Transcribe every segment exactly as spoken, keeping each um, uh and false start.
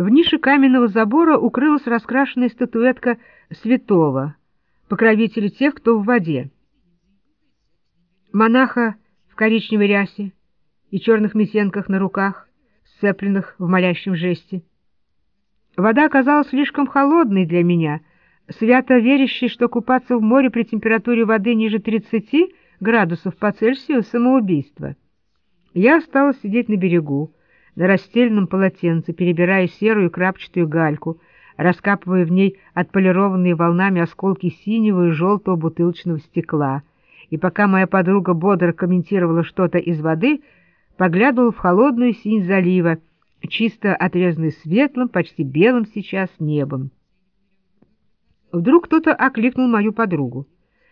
В нише каменного забора укрылась раскрашенная статуэтка святого, покровителя тех, кто в воде. Монаха в коричневой рясе и черных метенках на руках, сцепленных в молящем жесте. Вода оказалась слишком холодной для меня, свято верящей, что купаться в море при температуре воды ниже тридцати градусов по Цельсию — самоубийство. Я осталась сидеть на берегу, на расстеленном полотенце, перебирая серую крапчатую гальку, раскапывая в ней отполированные волнами осколки синего и желтого бутылочного стекла, и пока моя подруга бодро комментировала что-то из воды, поглядывала в холодную синь залива, чисто отрезанный светлым, почти белым сейчас небом. Вдруг кто-то окликнул мою подругу.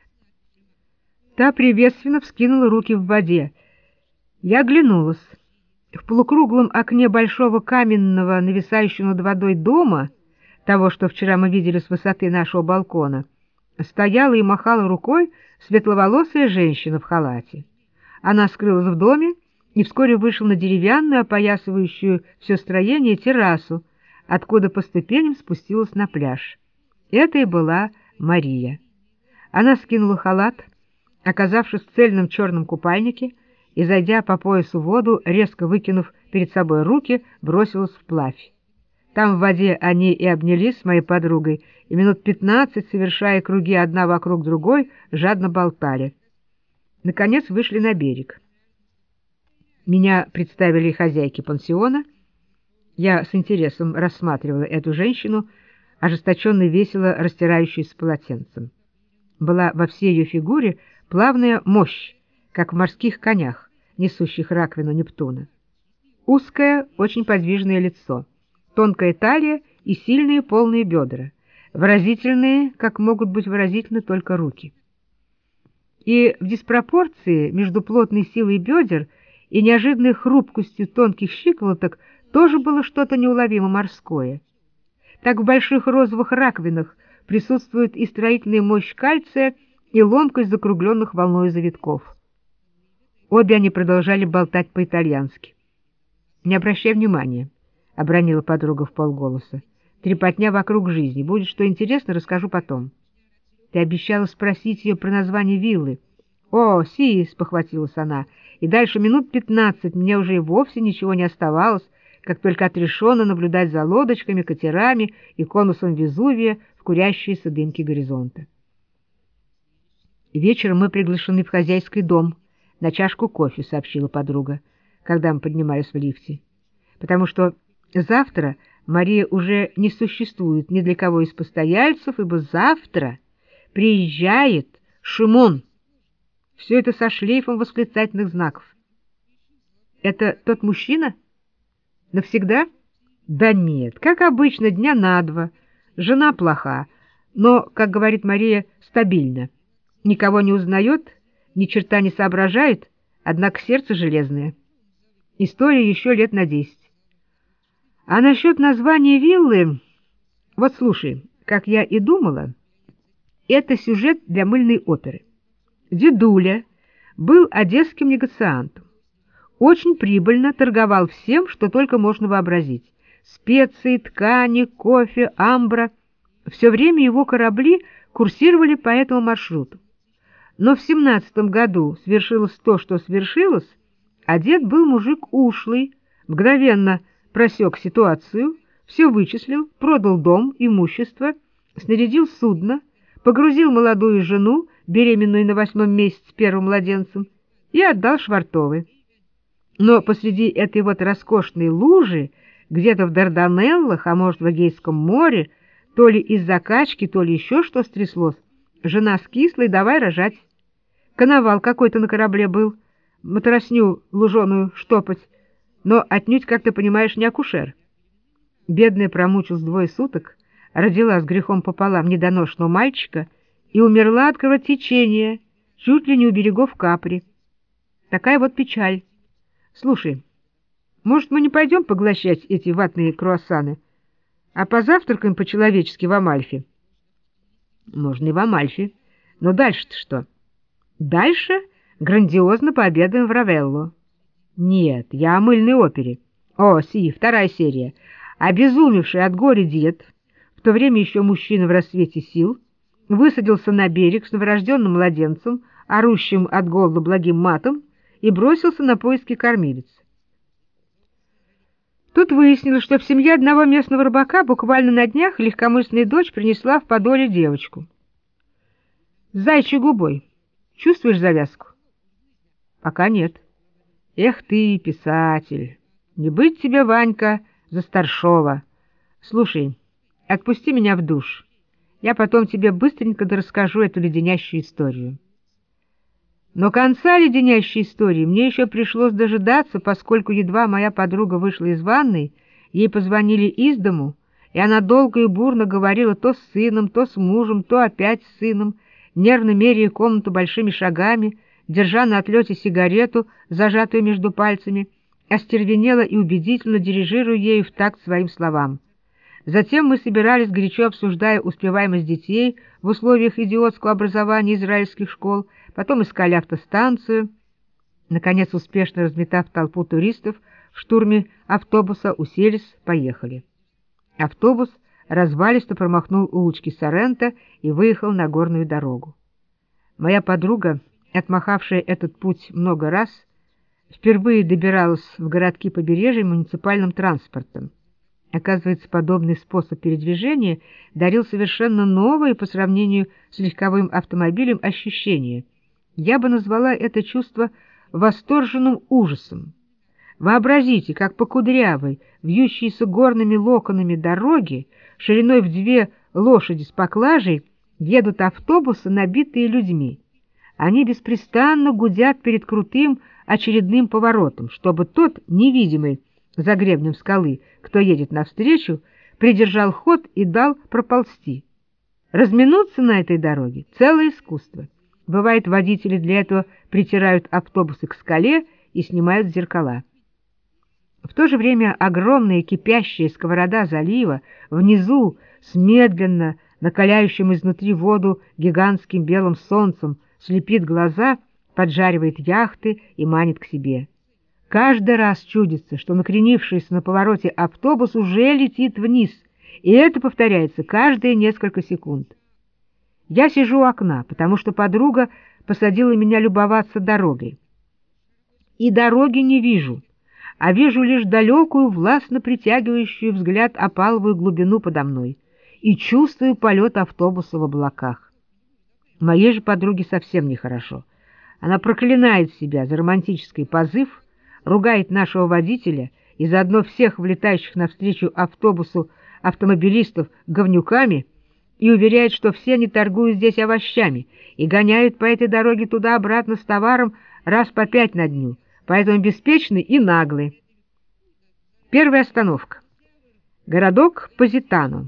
Та приветственно вскинула руки в воде. Я оглянулась. В полукруглом окне большого каменного, нависающего над водой дома, того, что вчера мы видели с высоты нашего балкона, стояла и махала рукой светловолосая женщина в халате. Она скрылась в доме и вскоре вышла на деревянную, опоясывающую все строение, террасу, откуда по ступеням спустилась на пляж. Это и была Мария. Она скинула халат, оказавшись в цельном черном купальнике, и, зайдя по поясу в воду, резко выкинув перед собой руки, бросилась вплавь. Там в воде они и обнялись с моей подругой, и минут пятнадцать, совершая круги одна вокруг другой, жадно болтали. Наконец вышли на берег. Меня представили хозяйке пансиона. Я с интересом рассматривала эту женщину, ожесточенно и весело растирающуюся полотенцем. Была во всей ее фигуре плавная мощь, как в морских конях, несущих раковину Нептуна. Узкое, очень подвижное лицо, тонкая талия и сильные полные бедра, выразительные, как могут быть выразительны только руки. И в диспропорции между плотной силой бедер и неожиданной хрупкостью тонких щиколоток тоже было что-то неуловимо морское. Так в больших розовых раковинах присутствует и строительная мощь кальция, и ломкость закругленных волной завитков. Обе они продолжали болтать по-итальянски. — Не обращай внимания, — обронила подруга вполголоса. — Трепотня вокруг жизни. Будет что интересно, расскажу потом. Ты обещала спросить ее про название виллы. — О, си, — спохватилась она, и дальше минут пятнадцать мне уже и вовсе ничего не оставалось, как только отрешенно наблюдать за лодочками, катерами и конусом Везувия в курящиеся дымки горизонта. Вечером мы приглашены в хозяйский дом на чашку кофе, — сообщила подруга, когда мы поднимались в лифте, потому что завтра Мария уже не существует ни для кого из постояльцев, ибо завтра приезжает Шимон. Все это со шлейфом восклицательных знаков. Это тот мужчина? Навсегда? Да нет, как обычно, дня на два. Жена плоха, но, как говорит Мария, стабильна. Никого не узнает, ни черта не соображает, однако сердце железное. История еще лет на десять. А насчет названия виллы... Вот слушай, как я и думала, это сюжет для мыльной оперы. Дедуля был одесским негациантом. Очень прибыльно торговал всем, что только можно вообразить. Специи, ткани, кофе, амбра. Все время его корабли курсировали по этому маршруту. Но в семнадцатом году свершилось то, что свершилось, а дед был мужик ушлый, мгновенно просек ситуацию, все вычислил, продал дом, имущество, снарядил судно, погрузил молодую жену, беременную на восьмом месяце первым младенцем, и отдал Швартовой. Но посреди этой вот роскошной лужи, где-то в Дарданеллах, а может в Эгейском море, то ли из-за качки, то ли еще что стряслось, жена скисла и давай рожать. Коновал какой-то на корабле был, матросню луженую штопать, но отнюдь, как ты понимаешь, не акушер. Бедная промучилась двое суток, родила с грехом пополам недоношенного мальчика и умерла от кровотечения, чуть ли не у берегов Капри. Такая вот печаль. Слушай, может, мы не пойдем поглощать эти ватные круассаны, а позавтракаем по-человечески в Амальфи? Можно и в Амальфи, но дальше-то что? Дальше грандиозно пообедаем в Равелло. Нет, я о мыльной опере. О, си, вторая серия. Обезумевший от горя дед, в то время еще мужчина в расцвете сил, высадился на берег с новорожденным младенцем, орущим от голода благим матом, и бросился на поиски кормилицы. Тут выяснилось, что в семье одного местного рыбака буквально на днях легкомысленная дочь принесла в подоле девочку. С зайчьей губой. Чувствуешь завязку? Пока нет. Эх ты, писатель, не быть тебе, Ванька, за старшова. Слушай, отпусти меня в душ. Я потом тебе быстренько расскажу эту леденящую историю. Но конца леденящей истории мне еще пришлось дожидаться, поскольку едва моя подруга вышла из ванной, ей позвонили из дому, и она долго и бурно говорила то с сыном, то с мужем, то опять с сыном, нервно меряя комнату большими шагами, держа на отлете сигарету, зажатую между пальцами, остервенела и убедительно дирижируя ею в такт своим словам. Затем мы собирались, горячо обсуждая успеваемость детей в условиях идиотского образования израильских школ, потом искали автостанцию. Наконец, успешно разметав толпу туристов, в штурме автобуса уселись, поехали. Автобус развалисто промахнул улочки Соренто и выехал на горную дорогу. Моя подруга, отмахавшая этот путь много раз, впервые добиралась в городки побережья муниципальным транспортом. Оказывается, подобный способ передвижения дарил совершенно новые по сравнению с легковым автомобилем ощущения. Я бы назвала это чувство восторженным ужасом. Вообразите, как по кудрявой, вьющейся горными локонами дороги, шириной в две лошади с поклажей, едут автобусы, набитые людьми. Они беспрестанно гудят перед крутым очередным поворотом, чтобы тот, невидимый за гребнем скалы, кто едет навстречу, придержал ход и дал проползти. Разминуться на этой дороге — целое искусство. Бывает, водители для этого притирают автобусы к скале и снимают зеркала. В то же время огромная кипящая сковорода залива внизу с медленно накаляющим изнутри воду гигантским белым солнцем слепит глаза, поджаривает яхты и манит к себе. Каждый раз чудится, что накренившийся на повороте автобус уже летит вниз, и это повторяется каждые несколько секунд. Я сижу у окна, потому что подруга посадила меня любоваться дорогой. И дороги не вижу, а вижу лишь далекую, властно притягивающую взгляд опаловую глубину подо мной и чувствую полет автобуса в облаках. Моей же подруге совсем нехорошо. Она проклинает себя за романтический позыв, ругает нашего водителя и заодно всех влетающих навстречу автобусу автомобилистов говнюками и уверяет, что все они торгуют здесь овощами и гоняют по этой дороге туда-обратно с товаром раз по пять на дню, поэтому беспечны и наглы. Первая остановка. Городок Позитано,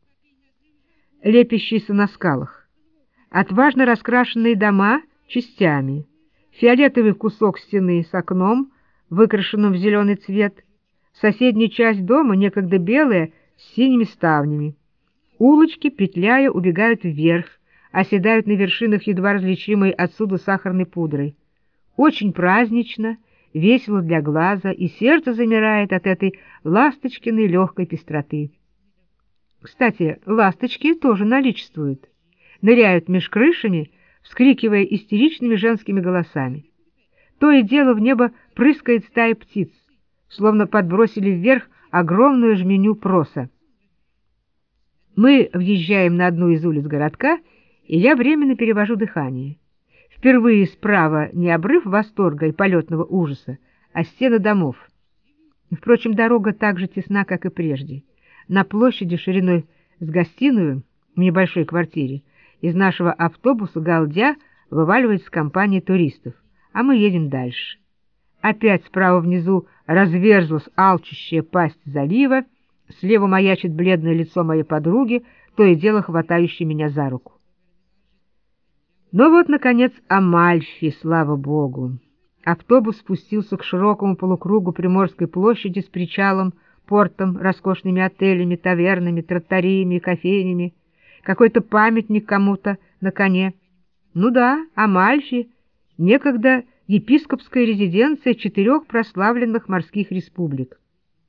лепящийся на скалах. Отважно раскрашенные дома частями. Фиолетовый кусок стены с окном, выкрашенным в зеленый цвет. Соседняя часть дома, некогда белая, с синими ставнями. Улочки, петляя, убегают вверх, оседают на вершинах едва различимой отсюда сахарной пудрой. Очень празднично, весело для глаза, и сердце замирает от этой ласточкиной легкой пестроты. Кстати, ласточки тоже наличествуют. Ныряют меж крышами, вскрикивая истеричными женскими голосами. То и дело в небо прыскает стая птиц, словно подбросили вверх огромную жменю проса. Мы въезжаем на одну из улиц городка, и я временно перевожу дыхание. Впервые справа не обрыв восторга и полетного ужаса, а стены домов. Впрочем, дорога так же тесна, как и прежде. На площади шириной с гостиную в небольшой квартире из нашего автобуса галдя вываливается компания туристов, а мы едем дальше. Опять справа внизу разверзлась алчущая пасть залива, слева маячит бледное лицо моей подруги, то и дело хватающей меня за руку. Но вот, наконец, Амальфи, слава богу. Автобус спустился к широкому полукругу Приморской площади с причалом, портом, роскошными отелями, тавернами, тротариями и кофейнями, какой-то памятник кому-то на коне. Ну да, Амальфи, некогда епископская резиденция четырех прославленных морских республик.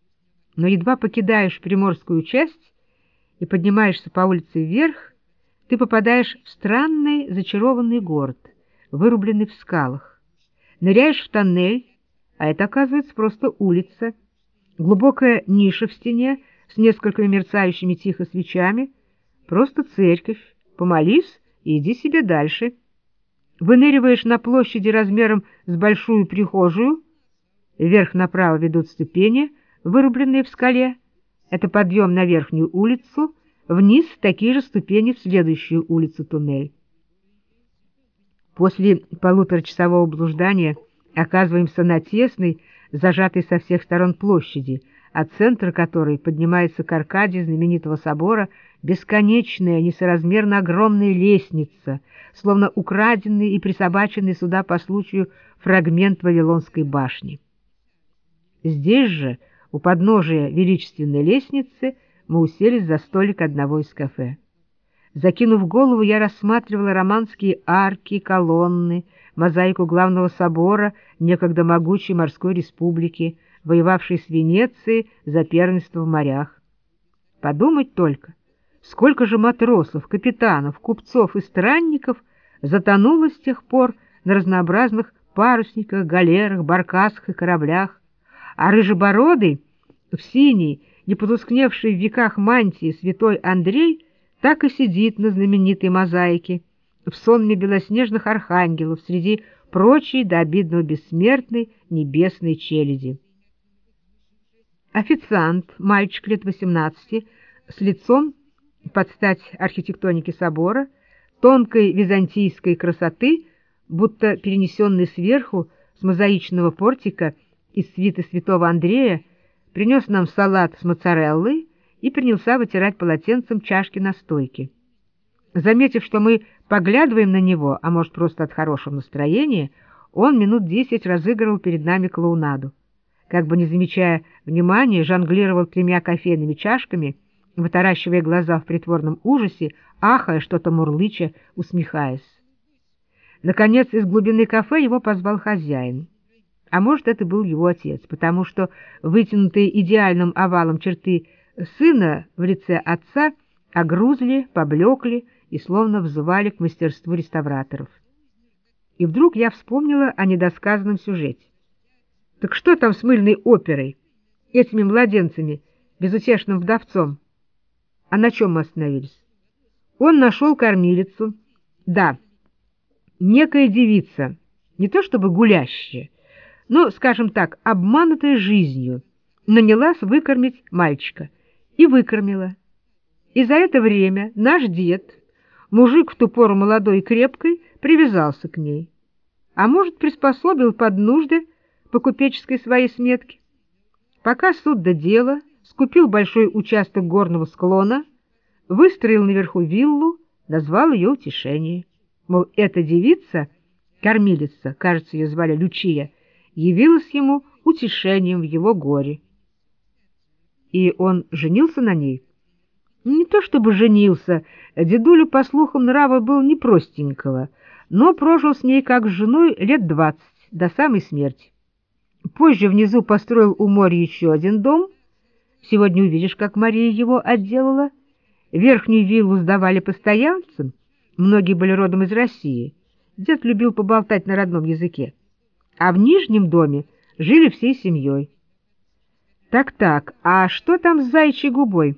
Но едва покидаешь приморскую часть и поднимаешься по улице вверх, ты попадаешь в странный зачарованный город, вырубленный в скалах. Ныряешь в тоннель, а это, оказывается, просто улица. Глубокая ниша в стене с несколькими мерцающими тихо свечами. Просто церковь. Помолись и иди себе дальше. Выныриваешь на площади размером с большую прихожую. Вверх направо ведут ступени, вырубленные в скале. Это подъем на верхнюю улицу. Вниз такие же ступени в следующую улицу-туннель. После полуторачасового блуждания оказываемся на тесной, зажатой со всех сторон площади, от центра которой поднимается к аркаде знаменитого собора бесконечная, несоразмерно огромная лестница, словно украденный и присобаченный сюда по случаю фрагмент Вавилонской башни. Здесь же, у подножия величественной лестницы, мы уселись за столик одного из кафе. Закинув голову, я рассматривала романские арки, колонны, мозаику главного собора некогда могучей морской республики, воевавшей с Венецией за первенство в морях. Подумать только, сколько же матросов, капитанов, купцов и странников затонуло с тех пор на разнообразных парусниках, галерах, баркасах и кораблях, а рыжебородый, в синей, не потускневшей в веках мантии святой Андрей так и сидит на знаменитой мозаике, в сонме белоснежных архангелов среди прочей до обидного бессмертной небесной челяди. Официант, мальчик лет восемнадцати, с лицом под стать архитектонике собора, тонкой византийской красоты, будто перенесенный сверху с мозаичного портика из свиты святого Андрея, принес нам салат с моцареллой и принялся вытирать полотенцем чашки на стойке. Заметив, что мы поглядываем на него, а может, просто от хорошего настроения, он минут десять разыгрывал перед нами клоунаду. Как бы не замечая внимания, жонглировал тремя кофейными чашками, вытаращивая глаза в притворном ужасе, ахая, что-то мурлыча, усмехаясь. Наконец, из глубины кафе его позвал хозяин. А может, это был его отец, потому что вытянутые идеальным овалом черты сына в лице отца огрузли, поблекли и словно взывали к мастерству реставраторов. И вдруг я вспомнила о недосказанном сюжете. Так что там с мыльной оперой, этими младенцами, безутешным вдовцом? А на чем мы остановились? Он нашел кормилицу. Да, некая девица, не то чтобы гулящая, но, скажем так, обманутая жизнью, нанялась выкормить мальчика. И выкормила. И за это время наш дед, мужик в ту пору молодой и крепкой, привязался к ней. А может, приспособил под нужды по купеческой своей сметке. Пока суд до дела, скупил большой участок горного склона, выстроил наверху виллу, назвал ее Утешение. Мол, эта девица, кормилица, кажется, ее звали Лючия, явилась ему утешением в его горе. И он женился на ней? Не то чтобы женился, дедуля, по слухам, нрава был непростенького, но прожил с ней как с женой лет двадцать, до самой смерти. Позже внизу построил у моря еще один дом. Сегодня увидишь, как Мария его отделала. Верхнюю виллу сдавали постояльцам, многие были родом из России. Дед любил поболтать на родном языке. А в нижнем доме жили всей семьей. Так-так, а что там с заячьей губой?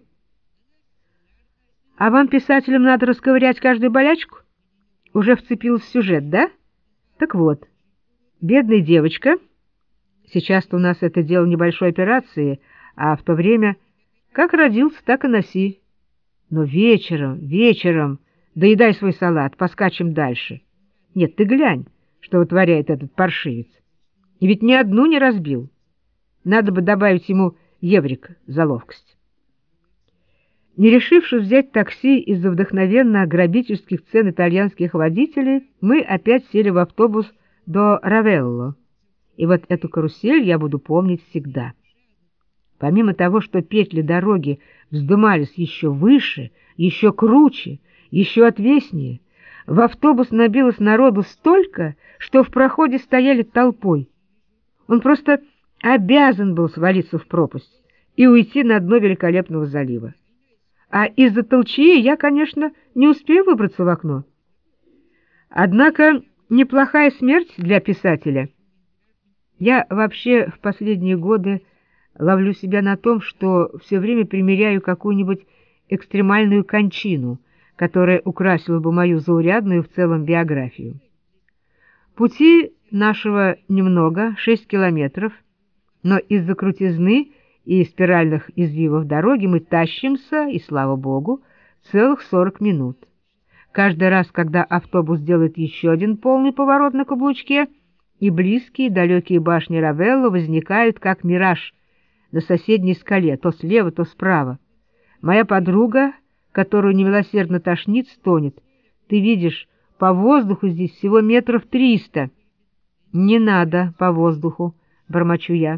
А вам, писателям, надо расковырять каждую болячку? Уже вцепилась в сюжет, да? Так вот, бедная девочка, сейчас-то у нас это дело небольшой операции, а в то время как родился, так и носи. Но вечером, вечером, доедай свой салат, поскачем дальше. Нет, ты глянь, что вытворяет этот паршивец. И ведь ни одну не разбил. Надо бы добавить ему еврик за ловкость. Не решившись взять такси из-за вдохновенно грабительских цен итальянских водителей, мы опять сели в автобус до Равелло. И вот эту карусель я буду помнить всегда. Помимо того, что петли дороги вздымались еще выше, еще круче, еще отвеснее, в автобус набилось народу столько, что в проходе стояли толпой. Он просто обязан был свалиться в пропасть. и уйти на дно великолепного залива. А из-за толчьи я, конечно, не успею выбраться в окно. Однако неплохая смерть для писателя. Я вообще в последние годы ловлю себя на том, что все время примеряю какую-нибудь экстремальную кончину, которая украсила бы мою заурядную в целом биографию. Пути нашего немного, шесть километров, но из-за крутизны и спиральных извивов дороги мы тащимся, и, слава богу, целых сорок минут. Каждый раз, когда автобус делает еще один полный поворот на каблучке, и близкие далекие башни Равелло возникают как мираж на соседней скале, то слева, то справа. Моя подруга, которую немилосердно тошнит, стонет. Ты видишь, по воздуху здесь всего метров триста. Не надо по воздуху, бормочу я.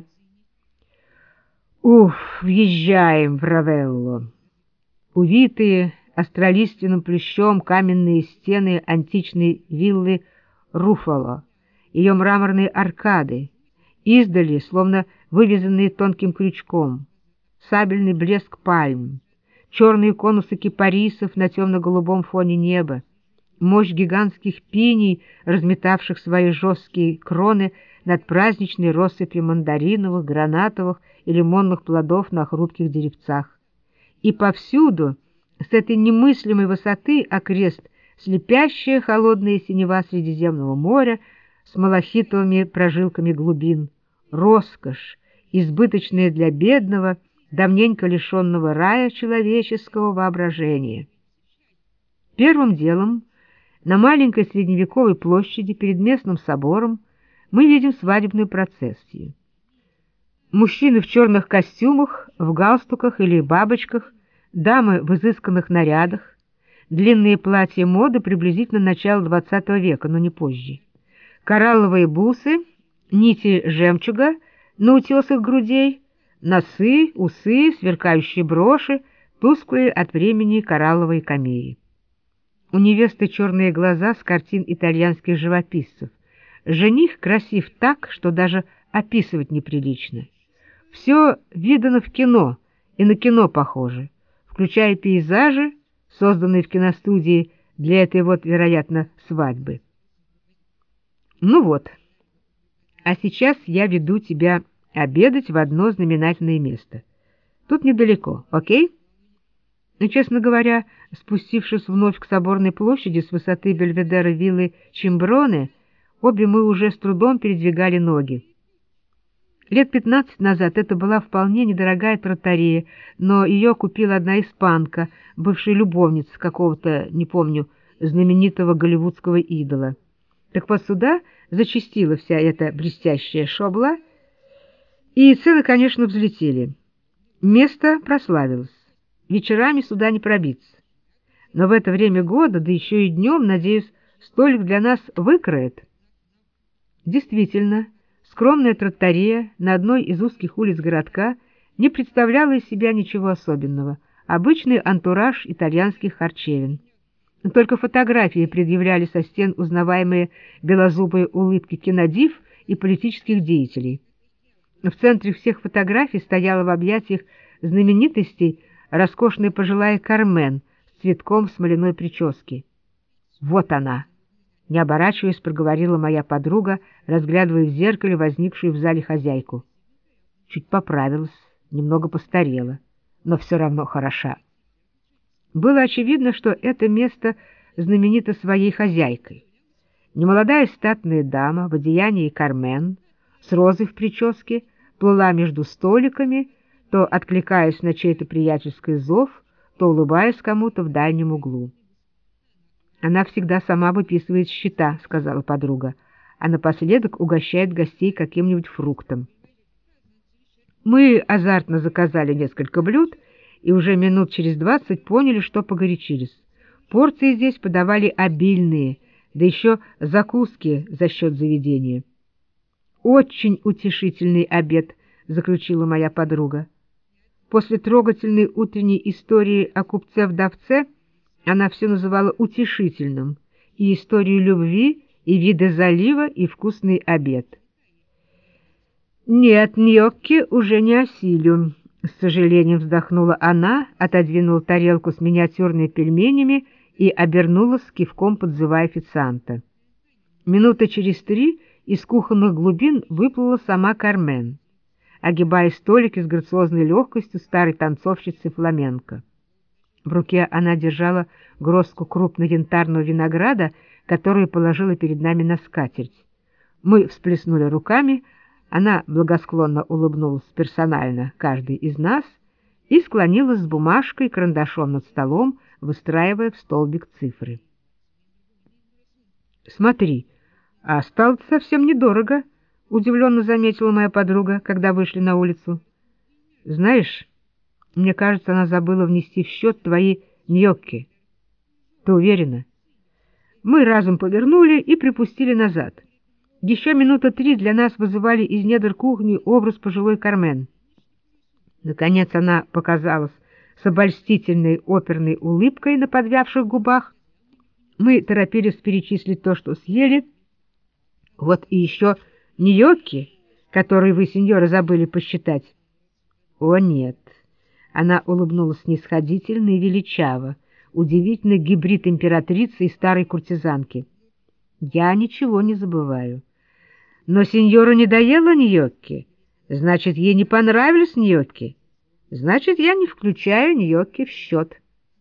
Уф, въезжаем в Равелло. Увитые астролиственным плющом каменные стены античной виллы Руфало, ее мраморные аркады, издали, словно вывязанные тонким крючком, сабельный блеск пальм, черные конусы кипарисов на темно-голубом фоне неба, мощь гигантских пиний, разметавших свои жесткие кроны над праздничной россыпью мандариновых, гранатовых и лимонных плодов на хрупких деревцах. И повсюду, с этой немыслимой высоты, окрест слепящая холодная синева Средиземного моря с малахитовыми прожилками глубин, роскошь, избыточная для бедного, давненько лишенного рая человеческого воображения. Первым делом на маленькой средневековой площади перед местным собором мы видим свадебную процессию. Мужчины в черных костюмах, в галстуках или бабочках, дамы в изысканных нарядах, длинные платья моды приблизительно начала двадцатого века, но не позже, коралловые бусы, нити жемчуга на утесах грудей, носы, усы, сверкающие броши, тусклые от времени коралловые камеи. У невесты черные глаза с картин итальянских живописцев. Жених красив так, что даже описывать неприлично. Все видано в кино и на кино похоже, включая пейзажи, созданные в киностудии для этой вот, вероятно, свадьбы. Ну вот, а сейчас я веду тебя обедать в одно знаменательное место. Тут недалеко, окей? Но, честно говоря, спустившись вновь к соборной площади с высоты бельведера виллы Чимброне, обе мы уже с трудом передвигали ноги. Лет пятнадцать назад это была вполне недорогая тротарея, но ее купила одна испанка, бывшая любовница какого-то, не помню, знаменитого голливудского идола. Так вот сюда зачастила вся эта блестящая шобла, и цены, конечно, взлетели. Место прославилось. Вечерами сюда не пробиться. Но в это время года, да еще и днем, надеюсь, столик для нас выкроет. Действительно, скромная тротарея на одной из узких улиц городка не представляла из себя ничего особенного. Обычный антураж итальянских харчевин. Только фотографии предъявляли со стен узнаваемые белозубые улыбки кинодив и политических деятелей. В центре всех фотографий стояла в объятиях знаменитостей роскошная пожилая Кармен с цветком в смоляной прическе. «Вот она!» — не оборачиваясь, проговорила моя подруга, разглядывая в зеркале возникшую в зале хозяйку. Чуть поправилась, немного постарела, но все равно хороша. Было очевидно, что это место знаменито своей хозяйкой. Немолодая статная дама в одеянии Кармен, с розой в прическе, плыла между столиками, то откликаясь на чей-то приятельский зов, то улыбаясь кому-то в дальнем углу. «Она всегда сама выписывает счета», — сказала подруга, «а напоследок угощает гостей каким-нибудь фруктом». Мы азартно заказали несколько блюд и уже минут через двадцать поняли, что погорячились. Порции здесь подавали обильные, да еще закуски за счет заведения. «Очень утешительный обед», — заключила моя подруга. После трогательной утренней истории о купце-вдовце она все называла утешительным, и историю любви, и виды залива, и вкусный обед. «Нет, ньокки уже не осилю», С сожалением вздохнула она, отодвинула тарелку с миниатюрными пельменями и обернулась, кивком подзывая официанта. Минуты через три из кухонных глубин выплыла сама Кармен, огибая столики с грациозной легкостью старой танцовщицы фламенко. В руке она держала горстку крупного янтарного винограда, которую положила перед нами на скатерть. Мы всплеснули руками, она благосклонно улыбнулась персонально каждый из нас и склонилась с бумажкой и карандашом над столом, выстраивая в столбик цифры. «Смотри, а стало совсем недорого», — удивленно заметила моя подруга, когда вышли на улицу. «Знаешь, мне кажется, она забыла внести в счет твои ньокки». «Ты уверена?» Мы разом повернули и припустили назад. Еще минуты три для нас вызывали из недр кухни образ пожилой Кармен. Наконец она показалась с обольстительной оперной улыбкой на подвявших губах. Мы торопились перечислить то, что съели. Вот и еще ньокки, которые вы, сеньора, забыли посчитать. О, нет. Она улыбнулась снисходительно и величаво, удивительный гибрид императрицы и старой куртизанки. Я ничего не забываю. Но сеньора не доела ньокки, значит, ей не понравились ньокки, значит, я не включаю ньокки в счет.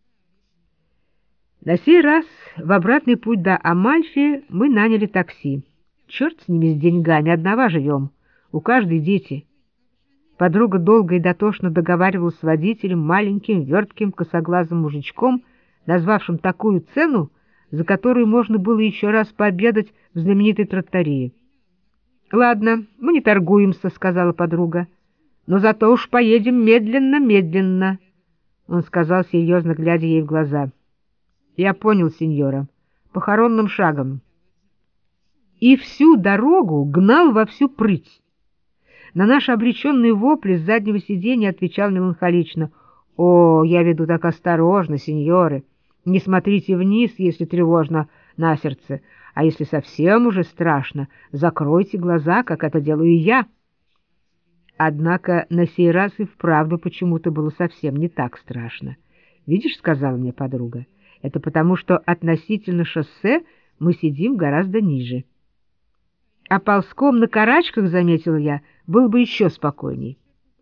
На сей раз в обратный путь до Амальфи мы наняли такси. Черт с ними, с деньгами, одного живем, у каждой дети. Подруга долго и дотошно договаривалась с водителем, маленьким, вертким, косоглазым мужичком, назвавшим такую цену, за которую можно было еще раз пообедать в знаменитой тротарии. «Ладно, мы не торгуемся», — сказала подруга, — «но зато уж поедем медленно-медленно», — он сказал, серьезно глядя ей в глаза. «Я понял, сеньора, похоронным шагом». И всю дорогу гнал во всю прыть. На наши обреченные вопли с заднего сиденья отвечал меланхолично: «О, я веду так осторожно, сеньоры, не смотрите вниз, если тревожно на сердце, а если совсем уже страшно, закройте глаза, как это делаю я». Однако на сей раз и вправду почему-то было совсем не так страшно. «Видишь, — сказала мне подруга, — это потому, что относительно шоссе мы сидим гораздо ниже». А ползком на карачках, заметил я, был бы еще спокойней.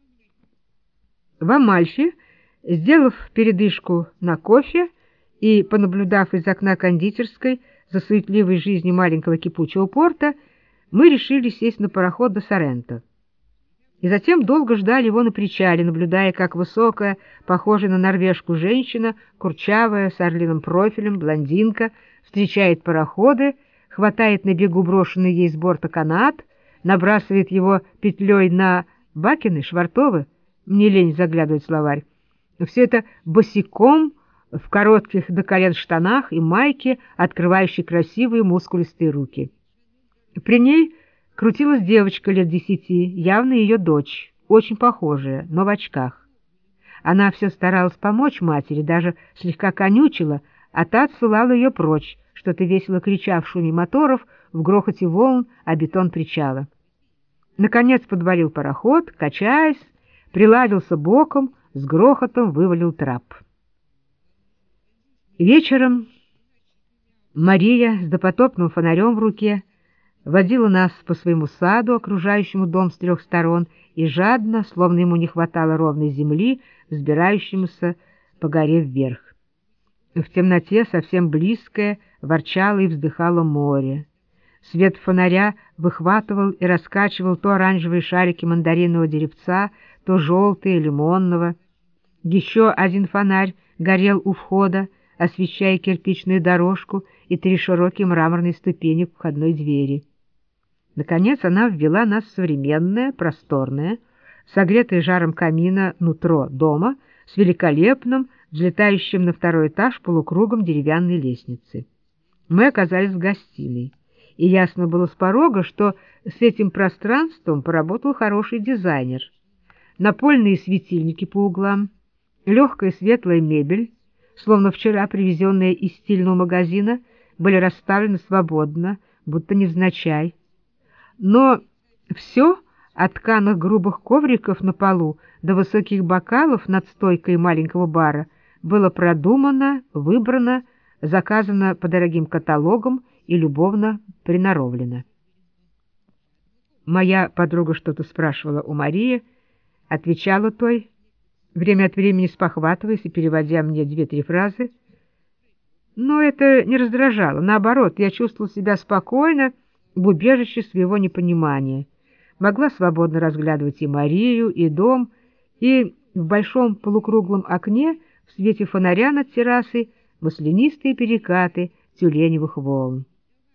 В Амальфи, сделав передышку на кофе и понаблюдав из окна кондитерской за суетливой жизнью маленького кипучего порта, мы решили сесть на пароход до Соренто. И затем долго ждали его на причале, наблюдая, как высокая, похожая на норвежку женщина, курчавая, с орлиным профилем, блондинка, встречает пароходы, хватает на бегу брошенный ей с борта канат, набрасывает его петлей на бакины, швартовы, мне лень заглядывать в словарь. Все это босиком, в коротких до колен штанах и майке, открывающей красивые мускулистые руки. При ней крутилась девочка лет десяти, явно ее дочь, очень похожая, но в очках. Она все старалась помочь матери, даже слегка конючила, а та отсылала ее прочь, что-то весело крича в шуме моторов, в грохоте волн о бетон причала. Наконец подвалил пароход, качаясь, приладился боком, с грохотом вывалил трап. Вечером Мария с допотопным фонарем в руке водила нас по своему саду, окружающему дом с трех сторон, и жадно, словно ему не хватало ровной земли, взбирающемуся по горе вверх. В темноте совсем близкое ворчало и вздыхало море. Свет фонаря выхватывал и раскачивал то оранжевые шарики мандаринового деревца, то желтые, лимонного. Еще один фонарь горел у входа, освещая кирпичную дорожку и три широкие мраморные ступени к входной двери. Наконец она ввела нас в современное, просторное, согретое жаром камина нутро дома с великолепным, взлетающим на второй этаж полукругом деревянной лестницы. Мы оказались в гостиной, и ясно было с порога, что с этим пространством поработал хороший дизайнер. Напольные светильники по углам, легкая светлая мебель, словно вчера привезенная из стильного магазина, были расставлены свободно, будто невзначай. Но все от тканых грубых ковриков на полу до высоких бокалов над стойкой маленького бара, было продумано, выбрано, заказано по дорогим каталогам и любовно приноровлено. Моя подруга что-то спрашивала у Марии, отвечала той, время от времени спохватываясь и переводя мне две-три фразы. Но это не раздражало. Наоборот, я чувствовал себя спокойно в убежище своего непонимания. Могла свободно разглядывать и Марию, и дом, и в большом полукруглом окне в свете фонаря над террасой маслянистые перекаты тюленевых волн.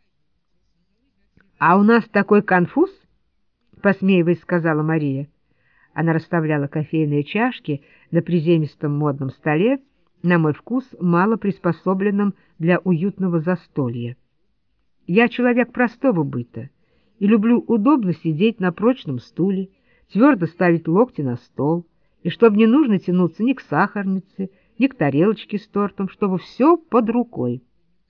— А у нас такой конфуз, — посмеиваясь, сказала Мария. Она расставляла кофейные чашки на приземистом модном столе, на мой вкус мало приспособленном для уютного застолья. Я человек простого быта и люблю удобно сидеть на прочном стуле, твердо ставить локти на стол, и чтобы не нужно тянуться ни к сахарнице, ни к тарелочке с тортом, чтобы все под рукой.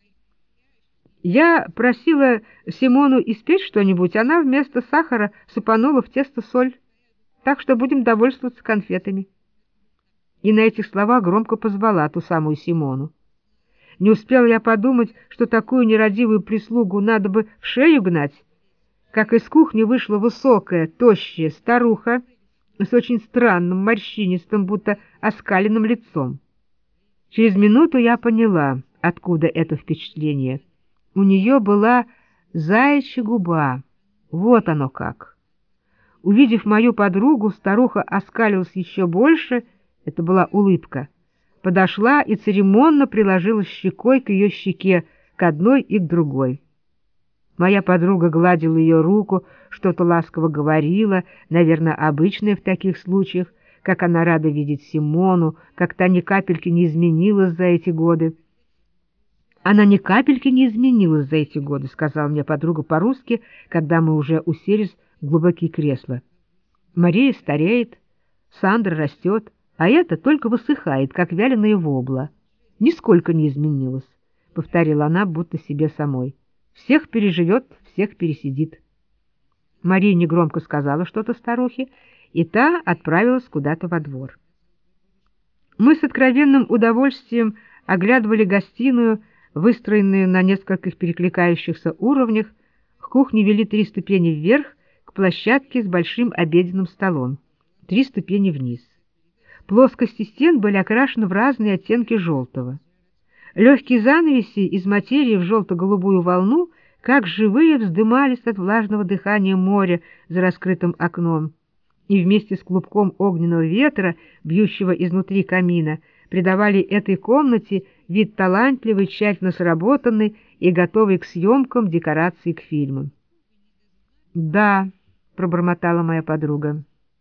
Я просила Симону испечь что-нибудь, она вместо сахара сыпанула в тесто соль, так что будем довольствоваться конфетами. И на этих словах громко позвала ту самую Симону. Не успела я подумать, что такую нерадивую прислугу надо бы в шею гнать, как из кухни вышла высокая, тощая старуха с очень странным, морщинистым, будто оскаленным лицом. Через минуту я поняла, откуда это впечатление. У нее была заячья губа. Вот оно как. Увидев мою подругу, старуха оскалилась еще больше, это была улыбка, подошла и церемонно приложила щекой к ее щеке, к одной и к другой. Моя подруга гладила ее руку, что-то ласково говорила, наверное, обычное в таких случаях, как она рада видеть Симону, как та ни капельки не изменилась за эти годы. «Она ни капельки не изменилась за эти годы», — сказала мне подруга по-русски, когда мы уже уселись в глубокие кресла. «Мария стареет, Сандра растет, а это только высыхает, как вяленое вобла. Нисколько не изменилась», — повторила она, будто себе самой. «Всех переживет, всех пересидит». Мария негромко сказала что-то старухе, и та отправилась куда-то во двор. Мы с откровенным удовольствием оглядывали гостиную, выстроенную на нескольких перекликающихся уровнях. К кухне вели три ступени вверх, к площадке с большим обеденным столом, три ступени вниз. Плоскости стен были окрашены в разные оттенки желтого. Легкие занавеси из материи в желто-голубую волну, как живые, вздымались от влажного дыхания моря за раскрытым окном, и вместе с клубком огненного ветра, бьющего изнутри камина, придавали этой комнате вид талантливой, тщательно сработанной и готовой к съемкам декорации к фильмам. «Да», — пробормотала моя подруга.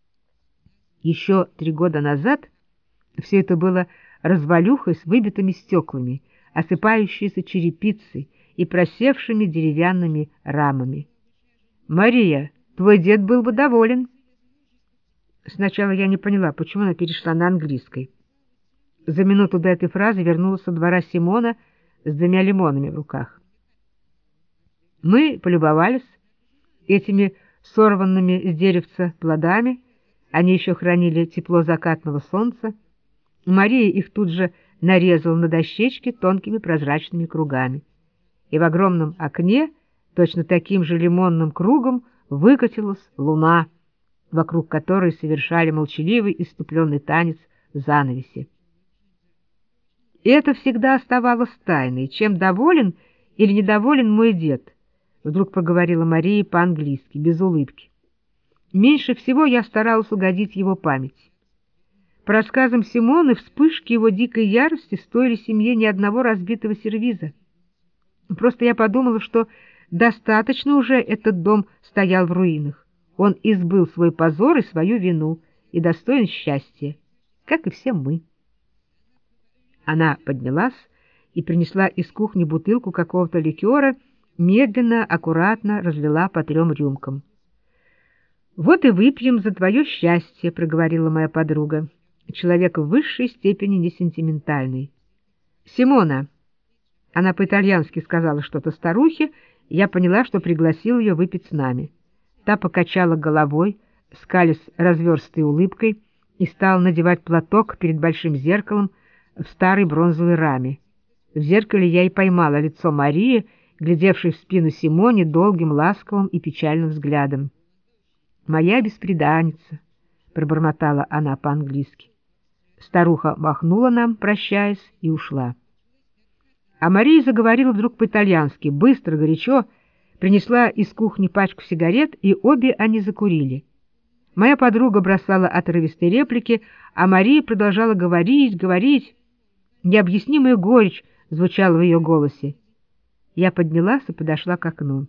Еще три года назад все это было развалюхой с выбитыми стеклами, осыпающейся черепицей и просевшими деревянными рамами. «Мария, твой дед был бы доволен». Сначала я не поняла, почему она перешла на английский. За минуту до этой фразы вернулась со двора Симона с двумя лимонами в руках. Мы полюбовались этими сорванными с деревца плодами, они еще хранили тепло закатного солнца. Мария их тут же нарезала на дощечке тонкими прозрачными кругами. И в огромном окне, точно таким же лимонным кругом, выкатилась луна, вокруг которой совершали молчаливый иступленный танец занавеси. И это всегда оставалось тайной, чем доволен или недоволен мой дед, вдруг проговорила Мария по-английски, без улыбки. Меньше всего я старалась угодить его памяти. По рассказам Симоны, вспышки его дикой ярости стоили семье ни одного разбитого сервиза. Просто я подумала, что достаточно уже этот дом стоял в руинах. Он избыл свой позор и свою вину, и достоин счастья, как и все мы. Она поднялась и принесла из кухни бутылку какого-то ликера, медленно, аккуратно разлила по трем рюмкам. «Вот и выпьем за твое счастье», — проговорила моя подруга, человек в высшей степени несентиментальный. «Симона», — она по-итальянски сказала что-то старухе, я поняла, что пригласил ее выпить с нами. Та покачала головой, скалясь разверстой улыбкой, и стал надевать платок перед большим зеркалом в старой бронзовой раме. В зеркале я и поймала лицо Марии, глядевшей в спину Симоне долгим, ласковым и печальным взглядом. «Моя бесприданница», — пробормотала она по-английски. Старуха махнула нам, прощаясь, и ушла. А Мария заговорила вдруг по-итальянски, быстро, горячо, принесла из кухни пачку сигарет, и обе они закурили. Моя подруга бросала отрывистые реплики, а Мария продолжала говорить, говорить. Необъяснимая горечь звучала в ее голосе. Я поднялась и подошла к окну.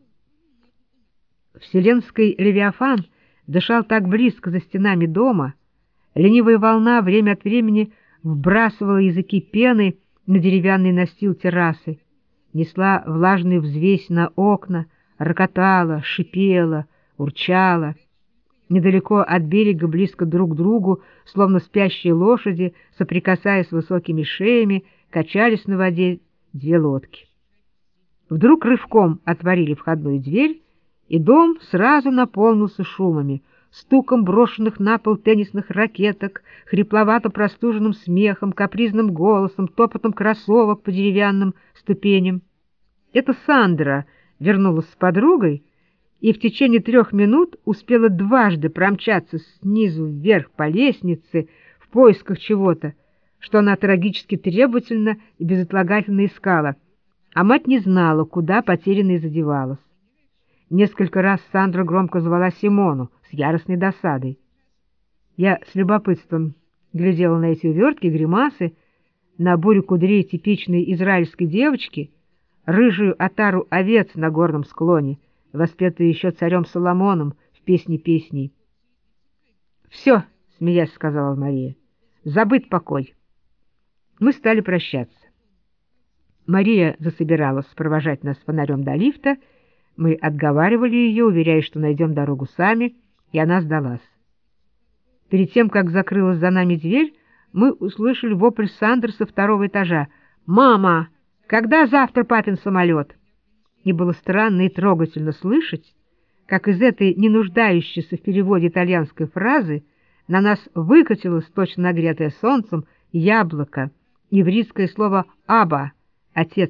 Вселенский Левиафан дышал так близко за стенами дома. Ленивая волна время от времени вбрасывала языки пены на деревянный настил террасы, несла влажную взвесь на окна, рокотала, шипела, урчала. Недалеко от берега, близко друг к другу, словно спящие лошади, соприкасаясь с высокими шеями, качались на воде две лодки. Вдруг рывком отворили входную дверь, и дом сразу наполнился шумами, стуком брошенных на пол теннисных ракеток, хрипловато-простуженным смехом, капризным голосом, топотом кроссовок по деревянным ступеням. Это Сандра вернулась с подругой и в течение трех минут успела дважды промчаться снизу вверх по лестнице в поисках чего-то, что она трагически требовательно и безотлагательно искала, а мать не знала, куда потерянной задевалась. Несколько раз Сандра громко звала Симону с яростной досадой. Я с любопытством глядела на эти увертки, гримасы, на бурю кудрей типичной израильской девочки, рыжую отару овец на горном склоне, воспетую еще царем Соломоном в «Песне песней». «Все», — смеясь сказала Мария, — «забыт покой». Мы стали прощаться. Мария засобиралась провожать нас фонарем до лифта. Мы отговаривали ее, уверяя, что найдем дорогу сами, и она сдалась. Перед тем, как закрылась за нами дверь, мы услышали вопль Сандры со второго этажа. «Мама, когда завтра папин самолет?» И было странно и трогательно слышать, как из этой не нуждающейся в переводе итальянской фразы на нас выкатилось, точно нагретое солнцем, яблоко, ивритское слово «аба» — «отец».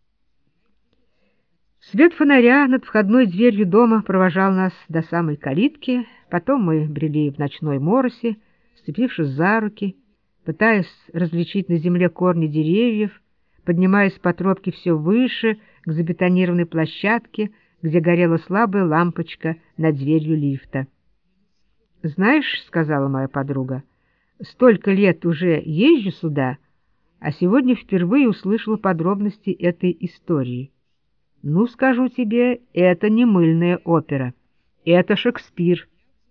Свет фонаря над входной дверью дома провожал нас до самой калитки, потом мы брели в ночной моросе, сцепившись за руки, пытаясь различить на земле корни деревьев, поднимаясь по тропке все выше, к забетонированной площадке, где горела слабая лампочка над дверью лифта. «Знаешь, — сказала моя подруга, — столько лет уже езжу сюда, а сегодня впервые услышала подробности этой истории. Ну, скажу тебе, это не мыльная опера, это Шекспир».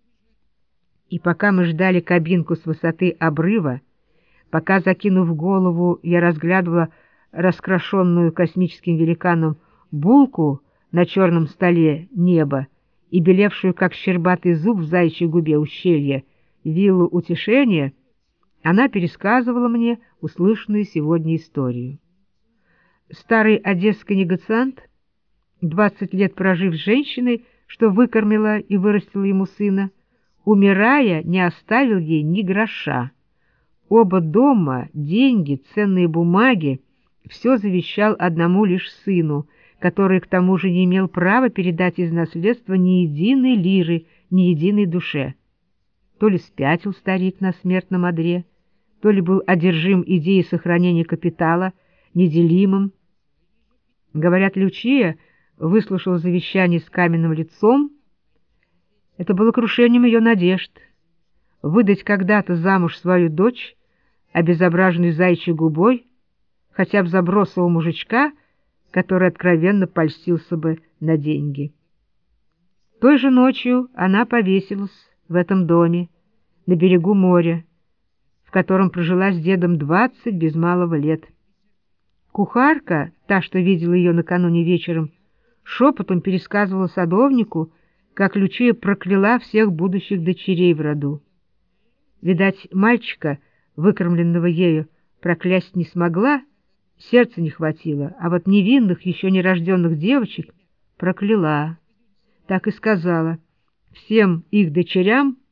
И пока мы ждали кабинку с высоты обрыва, пока, закинув голову, я разглядывала раскрашенную космическим великаном булку на черном столе неба и белевшую, как щербатый зуб в заячьей губе ущелья, виллу утешения, она пересказывала мне услышанную сегодня историю. Старый одесский негациант, двадцать лет прожив с женщиной, что выкормила и вырастила ему сына, умирая, не оставил ей ни гроша. Оба дома, деньги, ценные бумаги — все завещал одному лишь сыну, который к тому же не имел права передать из наследства ни единой лиры, ни единой душе. То ли спятил старик на смертном одре, то ли был одержим идеей сохранения капитала, неделимым. Говорят, Лючия выслушала завещание с каменным лицом. Это было крушением ее надежд. Выдать когда-то замуж свою дочь, обезображенную заячьей губой, хотя бы забросового мужичка, который откровенно польстился бы на деньги. Той же ночью она повесилась в этом доме, на берегу моря, в котором прожила с дедом двадцать без малого лет. Кухарка, та, что видела ее накануне вечером, шепотом пересказывала садовнику, как Лючия прокляла всех будущих дочерей в роду. Видать, мальчика, выкормленного ею, проклясть не смогла, сердца не хватило, а вот невинных, еще нерожденных девочек прокляла. Так и сказала: всем их дочерям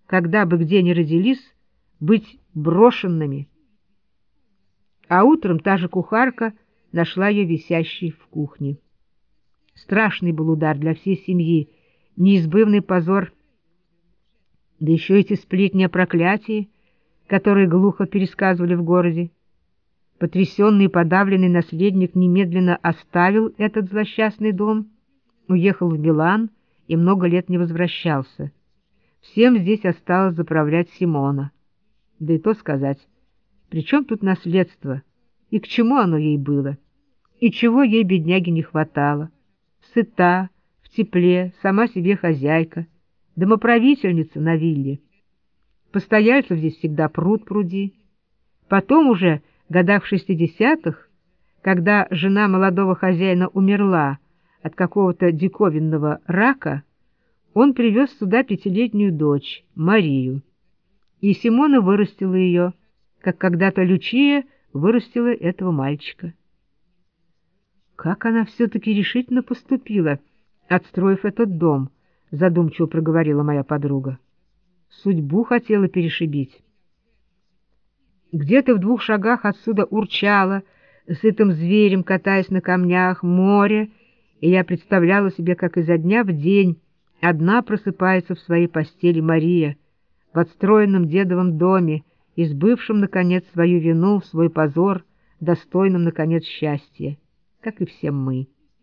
когда бы где ни родились, быть брошенными. А утром та же кухарка нашла ее висящей в кухне. Страшный был удар для всей семьи, неизбывный позор. Да еще эти сплетни о проклятии, которые глухо пересказывали в городе. Потрясенный и подавленный наследник немедленно оставил этот злосчастный дом, уехал в Милан и много лет не возвращался. Всем здесь осталось заправлять Симона. Да и то сказать, при чем тут наследство, и к чему оно ей было, и чего ей, бедняге, не хватало. Сыта, в тепле, сама себе хозяйка, домоправительница на вилле. Постояльцев здесь всегда пруд пруди. Потом уже, годах в шестидесятых, когда жена молодого хозяина умерла от какого-то диковинного рака, он привез сюда пятилетнюю дочь, Марию. И Симона вырастила ее, как когда-то Лючия вырастила этого мальчика. Как она все-таки решительно поступила, отстроив этот дом, задумчиво проговорила моя подруга. Судьбу хотела перешибить. Где-то в двух шагах отсюда урчало, сытым зверем катаясь на камнях, море, и я представляла себе, как изо дня в день одна просыпается в своей постели Мария, в отстроенном дедовом доме, избывшем, наконец, свою вину, свой позор, достойным, наконец, счастья, как и все мы.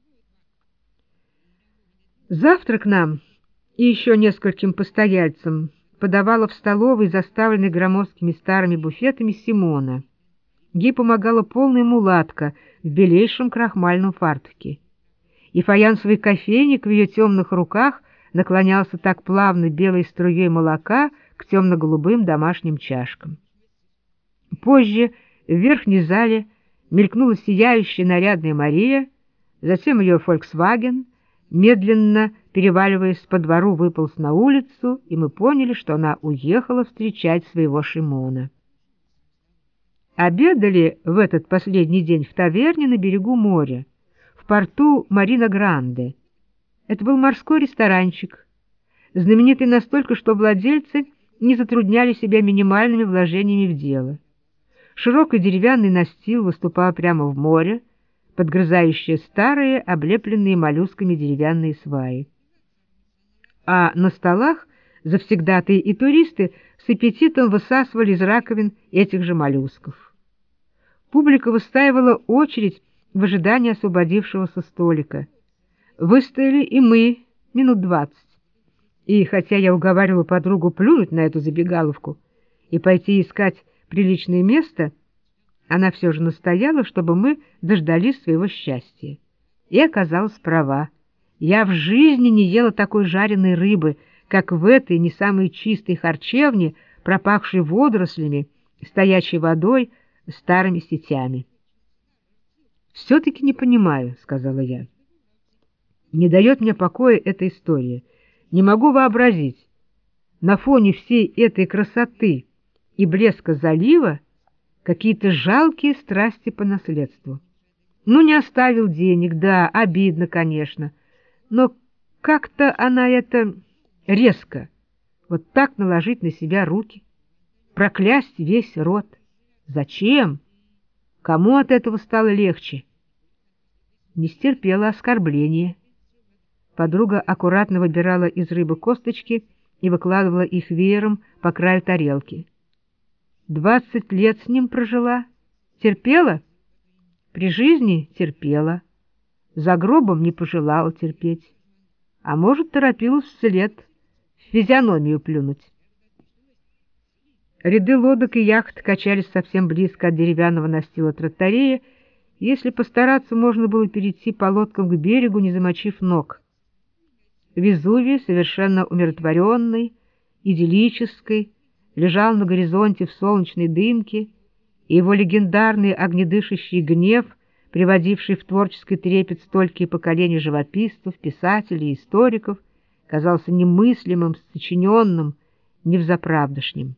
Завтрак нам и еще нескольким постояльцам подавала в столовой, заставленной громоздкими старыми буфетами, Симона. Ей помогала полная мулатка в белейшем крахмальном фартуке. И фаянсовый кофейник в ее темных руках наклонялся так плавно белой струей молока к темно-голубым домашним чашкам. Позже в верхней зале мелькнула сияющая нарядная Мария, затем ее «Фольксваген», медленно, переваливаясь по двору, выполз на улицу, и мы поняли, что она уехала встречать своего Шимона. Обедали в этот последний день в таверне на берегу моря, в порту Марина-Гранде. Это был морской ресторанчик, знаменитый настолько, что владельцы не затрудняли себя минимальными вложениями в дело. Широкий деревянный настил выступал прямо в море, подгрызающие старые, облепленные моллюсками деревянные сваи. А на столах завсегдатые и туристы с аппетитом высасывали из раковин этих же моллюсков. Публика выстаивала очередь в ожидании освободившегося столика. Выстояли и мы минут двадцать. И хотя я уговаривала подругу плюнуть на эту забегаловку и пойти искать приличное место, она все же настояла, чтобы мы дождались своего счастья. И оказалась права. Я в жизни не ела такой жареной рыбы, как в этой не самой чистой харчевне, пропахшей водорослями, стоячей водой, старыми сетями. «Все-таки не понимаю», — сказала я. «Не дает мне покоя эта история. Не могу вообразить. На фоне всей этой красоты и блеска залива какие-то жалкие страсти по наследству. Ну, не оставил денег, да, обидно, конечно, но как-то она это резко, вот так наложить на себя руки, проклясть весь род. Зачем? Кому от этого стало легче?» Не стерпела оскорбления. Подруга аккуратно выбирала из рыбы косточки и выкладывала их веером по краю тарелки. Двадцать лет с ним прожила. Терпела? При жизни терпела. За гробом не пожелала терпеть. А может, торопилась вслед, в физиономию плюнуть. Ряды лодок и яхт качались совсем близко от деревянного настила тракторея. Если постараться, можно было перейти по лодкам к берегу, не замочив ног. Везувий, совершенно умиротворенный, идиллический, лежал на горизонте в солнечной дымке, и его легендарный огнедышащий гнев, приводивший в творческий трепет столькие поколения живописцев, писателей и историков, казался немыслимым, сочиненным, невзаправдошним.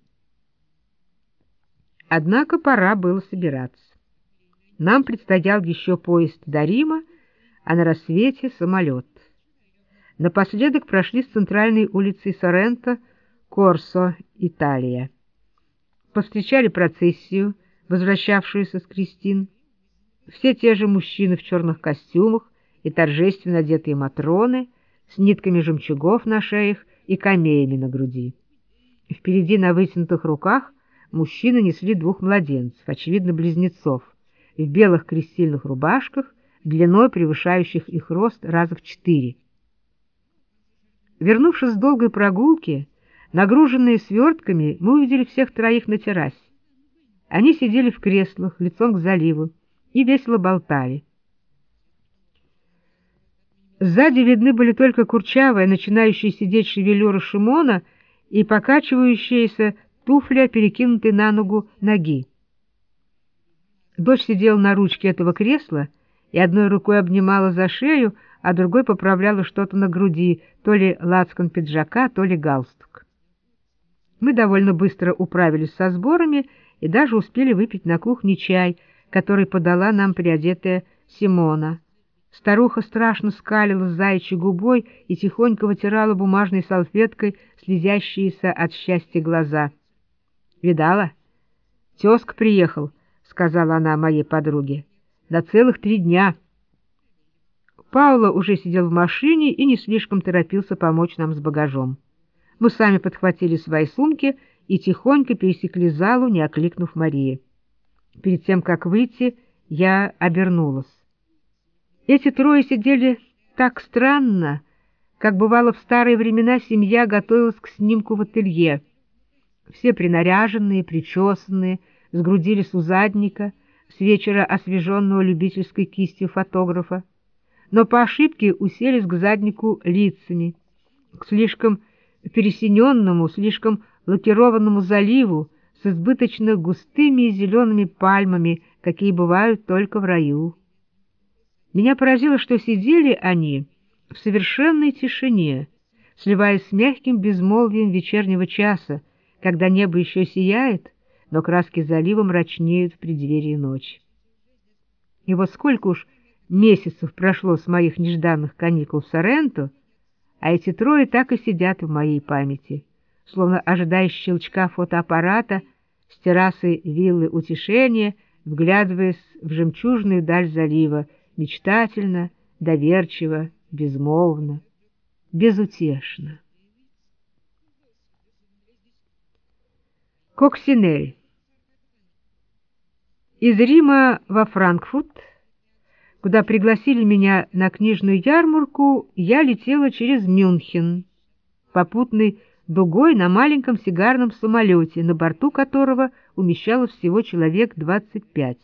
Однако пора было собираться. Нам предстоял еще поезд до Рима, а на рассвете самолет. Напоследок прошли с центральной улицей Соренто Корсо, Италия. Повстречали процессию, возвращавшуюся с крестин. Все те же мужчины в черных костюмах и торжественно одетые матроны с нитками жемчугов на шеях и камеями на груди. Впереди на вытянутых руках мужчины несли двух младенцев, очевидно близнецов, в белых крестильных рубашках, длиной превышающих их рост раза в четыре. Вернувшись с долгой прогулки, нагруженные свертками, мы увидели всех троих на террасе. Они сидели в креслах, лицом к заливу, и весело болтали. Сзади видны были только курчавая, начинающая сидеть шевелюра Шимона и покачивающаяся туфля, перекинутая на ногу ноги. Дочь сидела на ручке этого кресла и одной рукой обнимала за шею, а другой поправляла что-то на груди, то ли лацкан пиджака, то ли галстук. Мы довольно быстро управились со сборами и даже успели выпить на кухне чай, который подала нам приодетая Симона. Старуха страшно скалилась заячьей губой и тихонько вытирала бумажной салфеткой слезящиеся от счастья глаза. «Видала? Тезка приехал», — сказала она моей подруге. «На целых три дня». Пауло уже сидел в машине и не слишком торопился помочь нам с багажом. Мы сами подхватили свои сумки и тихонько пересекли залу, не окликнув Марии. Перед тем, как выйти, я обернулась. Эти трое сидели так странно, как бывало в старые времена семья готовилась к снимку в ателье. Все принаряженные, причесанные, сгрудились у задника, с вечера освеженного любительской кистью фотографа, но по ошибке уселись к заднику лицами, к слишком пересиненному, слишком лакированному заливу с избыточно густыми и зелеными пальмами, какие бывают только в раю. Меня поразило, что сидели они в совершенной тишине, сливаясь с мягким безмолвием вечернего часа, когда небо еще сияет, но краски залива мрачнеют в преддверии ночи. И вот сколько уж месяцев прошло с моих нежданных каникул в Соренто, а эти трое так и сидят в моей памяти, словно ожидая щелчка фотоаппарата с террасы виллы утешения, вглядываясь в жемчужную даль залива, мечтательно, доверчиво, безмолвно, безутешно. Коксинель. Из Рима во Франкфурт, куда пригласили меня на книжную ярмарку, я летела через Мюнхен, попутной дугой на маленьком сигарном самолете, на борту которого умещалось всего человек двадцать пять.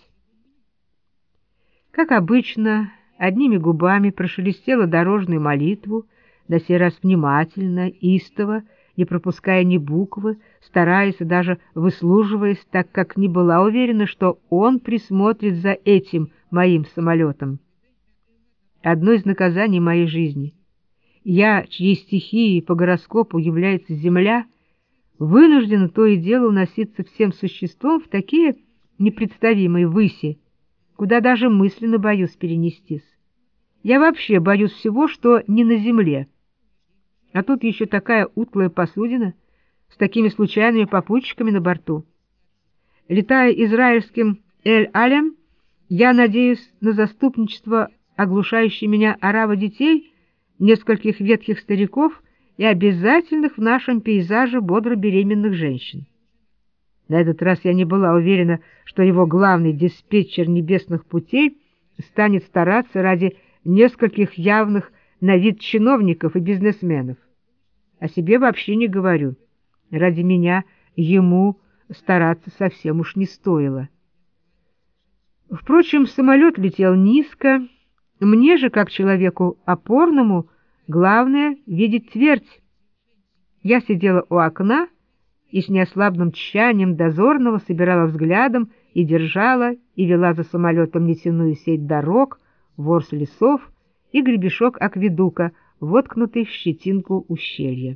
Как обычно, одними губами прошелестела дорожную молитву, на сей раз внимательно, истово, не пропуская ни буквы, стараясь и даже выслуживаясь, так как не была уверена, что он присмотрит за этим моим самолетом. Одно из наказаний моей жизни. Я, чьей стихией по гороскопу является Земля, вынуждена то и дело уноситься всем существом в такие непредставимые выси, куда даже мысленно боюсь перенестись. Я вообще боюсь всего, что не на земле. А тут еще такая утлая посудина с такими случайными попутчиками на борту. Летая израильским Эль-Алем, я надеюсь на заступничество оглушающей меня оравы детей, нескольких ветхих стариков и обязательных в нашем пейзаже бодро беременных женщин. На этот раз я не была уверена, что его главный диспетчер небесных путей станет стараться ради нескольких явных на вид чиновников и бизнесменов. О себе вообще не говорю. Ради меня ему стараться совсем уж не стоило. Впрочем, самолет летел низко. Мне же, как человеку опорному, главное — видеть твердь. Я сидела у окна и с неослабным тщанием дозорного собирала взглядом и держала, и вела за самолетом нитяную сеть дорог, ворс лесов и гребешок акведука, воткнутый в щетинку ущелья.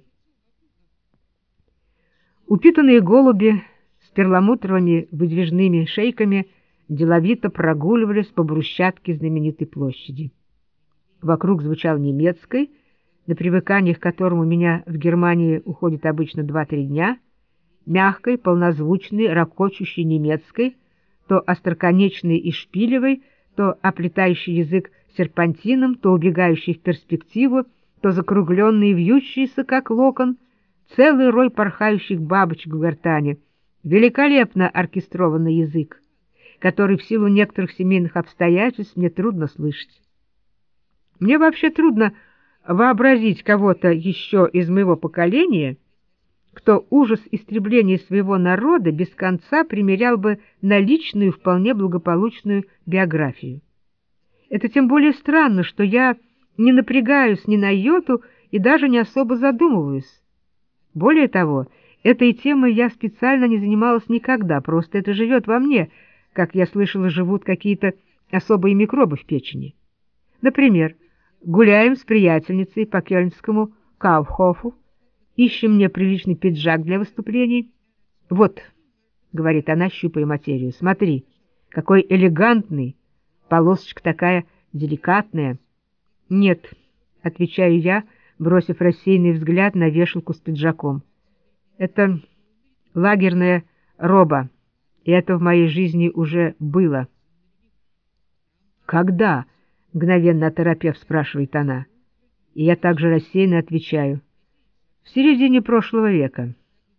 Упитанные голуби с перламутровыми выдвижными шейками деловито прогуливались по брусчатке знаменитой площади. Вокруг звучал немецкий, на привыкание к которому у меня в Германии уходит обычно два-три дня, мягкой, полнозвучной, ракочущей немецкой, то остроконечной и шпилевой, то оплетающий язык серпантином, то убегающий в перспективу, то закругленный и вьющийся, как локон, целый рой порхающих бабочек в гортане, великолепно оркестрованный язык, который в силу некоторых семейных обстоятельств мне трудно слышать. Мне вообще трудно вообразить кого-то еще из моего поколения, кто ужас истребления своего народа без конца примерял бы на личную, вполне благополучную биографию. Это тем более странно, что я не напрягаюсь ни на йоту и даже не особо задумываюсь. Более того, этой темой я специально не занималась никогда, просто это живет во мне, как я слышала, живут какие-то особые микробы в печени. Например, гуляем с приятельницей по кёльнскому Кауфхофу, ищем мне приличный пиджак для выступлений. «Вот», — говорит она, щупая материю, — «смотри, какой элегантный, полосочка такая деликатная». «Нет», — отвечаю я, бросив рассеянный взгляд на вешалку с пиджаком. «Это лагерная роба, и это в моей жизни уже было». «Когда?» — мгновенно оторопев, спрашивает она. И я также рассеянно отвечаю: в середине прошлого века.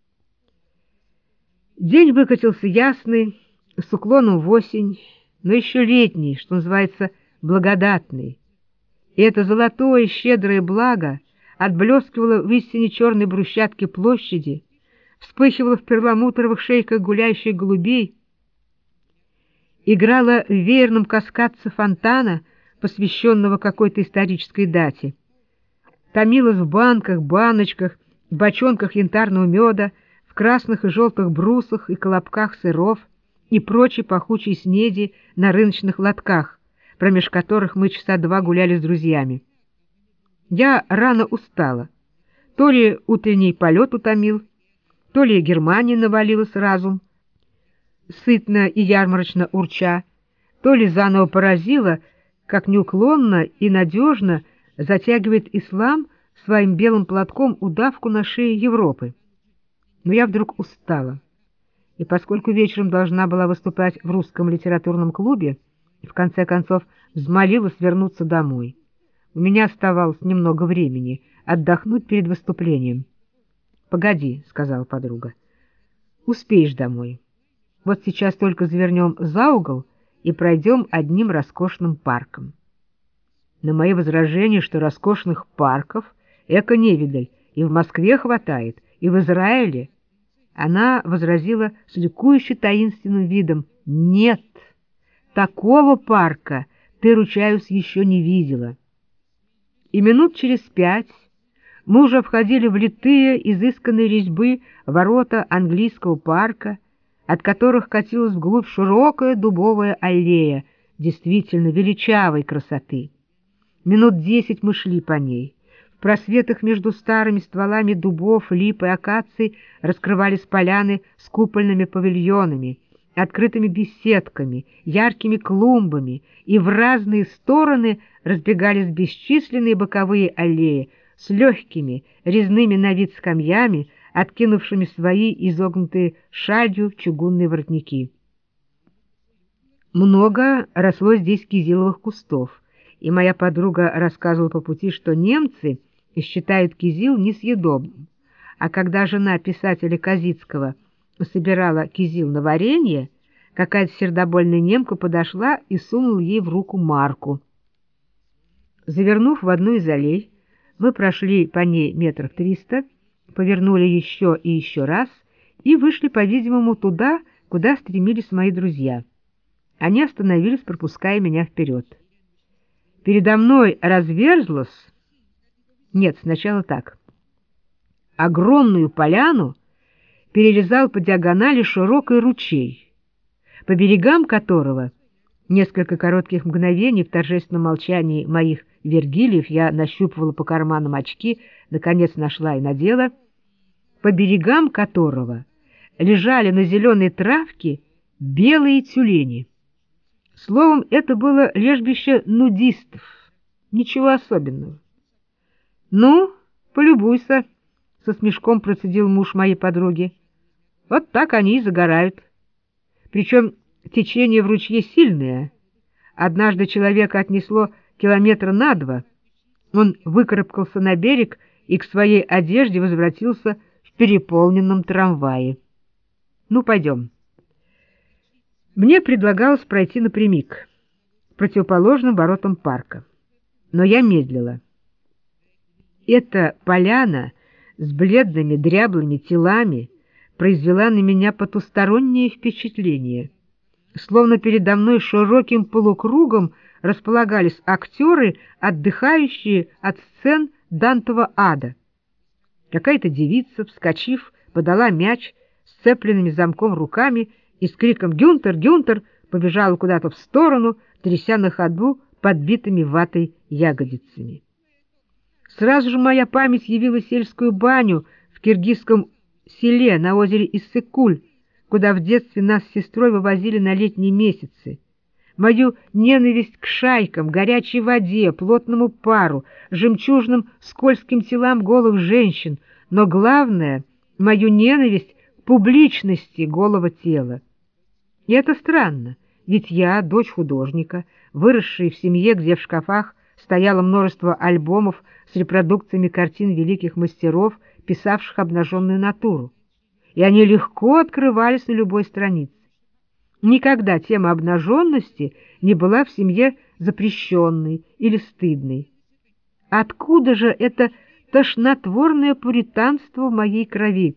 День выкатился ясный, с уклоном в осень, но еще летний, что называется, благодатный. И это золотое щедрое благо отблескивало в истине черной брусчатке площади, вспыхивало в перламутровых шейках гуляющих голубей, играло в веерном каскадце фонтана, посвященного какой-то исторической дате, томилось в банках, баночках, бочонках янтарного меда, в красных и желтых брусах и колобках сыров и прочей пахучей снеди на рыночных лотках, промеж которых мы часа два гуляли с друзьями. Я рано устала. То ли утренний полет утомил, то ли Германия навалилась разум, сытно и ярмарочно урча, то ли заново поразила, как неуклонно и надежно затягивает ислам своим белым платком удавку на шее Европы. Но я вдруг устала, и поскольку вечером должна была выступать в русском литературном клубе, в конце концов взмолилась вернуться домой. У меня оставалось немного времени отдохнуть перед выступлением. — Погоди, — сказала подруга, — успеешь домой. Вот сейчас только завернем за угол и пройдем одним роскошным парком. На мои возражения, что роскошных парков эко-невидаль и в Москве хватает, и в Израиле, она возразила с ликующе таинственным видом: «Нет, такого парка ты, ручаюсь, еще не видела». И минут через пять мы уже входили в литые, изысканные резьбы ворота английского парка, от которых катилась вглубь широкая дубовая аллея, действительно величавой красоты. Минут десять мы шли по ней. В просветах между старыми стволами дубов, лип и акаций раскрывались поляны с купольными павильонами, открытыми беседками, яркими клумбами, и в разные стороны разбегались бесчисленные боковые аллеи с легкими, резными на вид скамьями, откинувшими свои изогнутые шалью чугунные воротники. Много росло здесь кизиловых кустов, и моя подруга рассказывала по пути, что немцы считают кизил несъедобным, а когда жена писателя Козицкого собирала кизил на варенье, какая-то сердобольная немка подошла и сунула ей в руку марку. Завернув в одну из аллей, мы прошли по ней метров триста, повернули еще и еще раз и вышли, по-видимому, туда, куда стремились мои друзья. Они остановились, пропуская меня вперед. Передо мной разверзлась... Нет, сначала так. Огромную поляну перерезал по диагонали широкий ручей, по берегам которого несколько коротких мгновений в торжественном молчании моих Вергилиев я нащупывала по карманам очки, наконец нашла и надела, по берегам которого лежали на зеленой травке белые тюлени. Словом, это было лежбище нудистов, ничего особенного. Ну, полюбуйся, — со смешком процедил муж моей подруги. Вот так они и загорают. Причем течение в ручье сильное. Однажды человека отнесло километра на два. Он выкарабкался на берег и к своей одежде возвратился в переполненном трамвае. Ну, пойдем. Мне предлагалось пройти напрямик, к противоположным воротам парка. Но я медлила. Эта поляна с бледными дряблыми телами произвела на меня потустороннее впечатление. Словно передо мной широким полукругом располагались актеры, отдыхающие от сцен Дантова ада. Какая-то девица, вскочив, подала мяч сцепленными замком руками и с криком «Гюнтер! Гюнтер!» побежала куда-то в сторону, тряся на ходу подбитыми ватой ягодицами. Сразу же моя память явила сельскую баню в киргизском селе на озере Иссык-Куль, куда в детстве нас с сестрой вывозили на летние месяцы. Мою ненависть к шайкам, горячей воде, плотному пару, жемчужным скользким телам голых женщин, но главное — мою ненависть к публичности голого тела. И это странно, ведь я, дочь художника, выросшая в семье, где в шкафах стояло множество альбомов с репродукциями картин великих мастеров, писавших обнаженную натуру, и они легко открывались на любой странице. Никогда тема обнаженности не была в семье запрещенной или стыдной. Откуда же это тошнотворное пуританство в моей крови?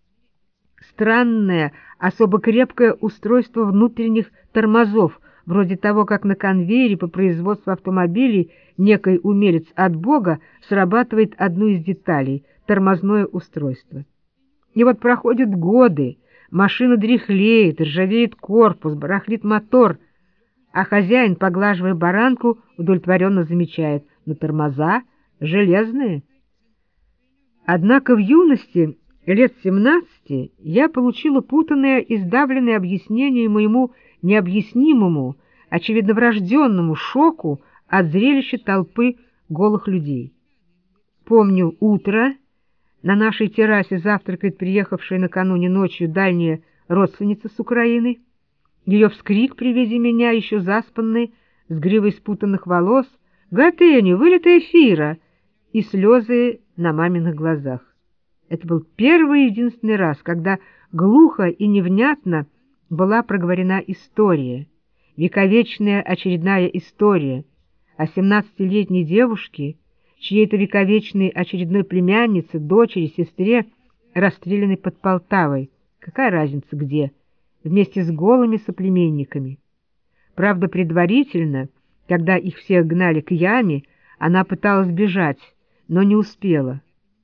Странное, особо крепкое устройство внутренних тормозов, вроде того, как на конвейере по производству автомобилей некий умелец от Бога срабатывает одну из деталей — тормозное устройство. И вот проходят годы, машина дряхлеет, ржавеет корпус, барахлит мотор, а хозяин, поглаживая баранку, удовлетворенно замечает: но тормоза железные. Однако в юности, лет семнадцати, я получила путанное и сдавленное объяснение моему необъяснимому, очевидно врожденному шоку от зрелища толпы голых людей. Помню утро. На нашей террасе завтракает приехавшая накануне ночью дальняя родственница с Украины. Ее вскрик при виде меня, еще заспанной, с гривой спутанных волос: «Гатеню, вылитая Фира!» и слезы на маминых глазах. Это был первый и единственный раз, когда глухо и невнятно была проговорена история, вековечная очередная история о семнадцатилетней девушке, чьей-то вековечной очередной племяннице, дочери, сестре, расстрелянной под Полтавой. Какая разница где? Вместе с голыми соплеменниками. Правда, предварительно, когда их всех гнали к яме, она пыталась бежать, но не успела.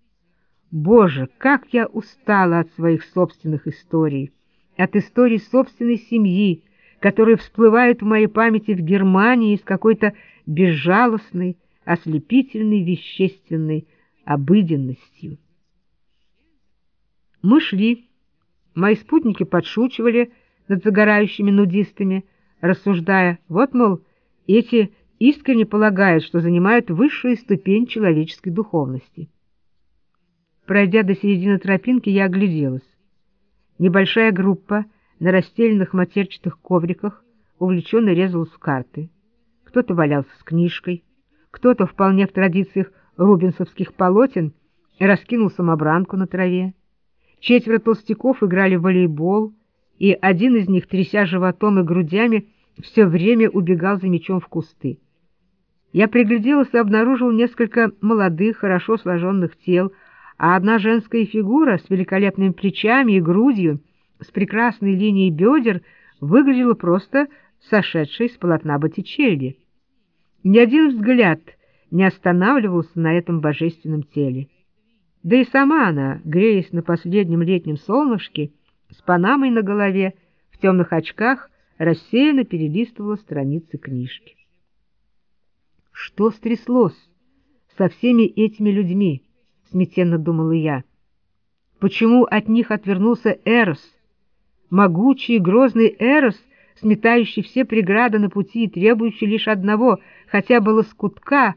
Боже, как я устала от своих собственных историй, от историй собственной семьи, которые всплывают в моей памяти в Германии с какой-то безжалостной, ослепительной вещественной обыденностью. Мы шли, мои спутники подшучивали над загорающими нудистами, рассуждая: вот, мол, эти искренне полагают, что занимают высшую ступень человеческой духовности. Пройдя до середины тропинки, я огляделась. Небольшая группа на расстеленных матерчатых ковриках увлеченно резалась в карты. Кто-то валялся с книжкой, кто-то, вполне в традициях рубенсовских полотен, раскинул самобранку на траве. Четверо толстяков играли в волейбол, и один из них, тряся животом и грудями, все время убегал за мячом в кусты. Я пригляделась и обнаружил несколько молодых, хорошо сложенных тел, а одна женская фигура с великолепными плечами и грудью, с прекрасной линией бедер, выглядела просто сошедшей с полотна Боттичелли. Ни один взгляд не останавливался на этом божественном теле. Да и сама она, греясь на последнем летнем солнышке, с панамой на голове, в темных очках, рассеянно перелистывала страницы книжки. Что стряслось со всеми этими людьми? — смятенно думала я. Почему от них отвернулся Эрос? Могучий и грозный Эрос, сметающий все преграды на пути и требующий лишь одного, хотя бы лоскутка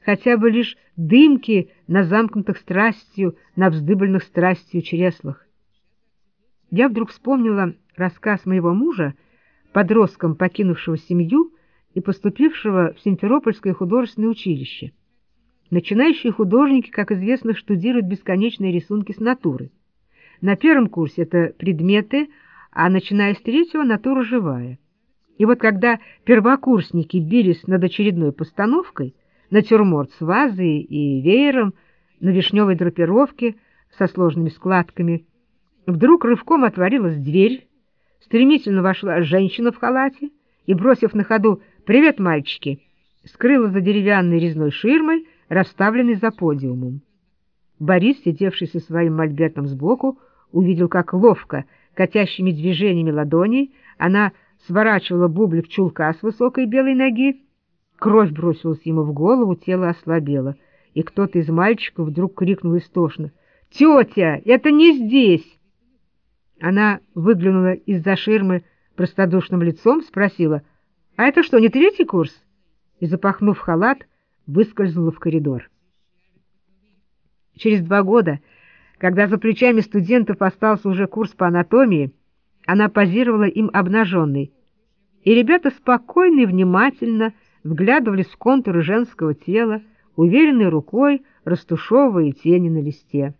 хотя бы лишь дымки на замкнутых страстью, на вздыбленных страстью чреслах. Я вдруг вспомнила рассказ моего мужа, подростком покинувшего семью и поступившего в Симферопольское художественное училище. Начинающие художники, как известно, штудируют бесконечные рисунки с натуры. На первом курсе это предметы, а начиная с третьего — натура живая. И вот когда первокурсники бились над очередной постановкой, натюрморт с вазой и веером на вишневой драпировке со сложными складками, вдруг рывком отворилась дверь, стремительно вошла женщина в халате и, бросив на ходу «Привет, мальчики!», скрыла за деревянной резной ширмой, расставленной за подиумом. Борис, сидевший со своим мольбертом сбоку, увидел, как ловко, катящими движениями ладоней, она сворачивала бублик чулка с высокой белой ноги. Кровь бросилась ему в голову, тело ослабело, и кто-то из мальчиков вдруг крикнул истошно: «Тетя, это не здесь!» Она выглянула из-за ширмы простодушным лицом, спросила: «А это что, не третий курс?» и, запахнув халат, выскользнула в коридор. Через два года, когда за плечами студентов остался уже курс по анатомии, она позировала им обнаженной, и ребята спокойно и внимательно вглядывались в контуры женского тела, уверенной рукой растушевывая тени на листе.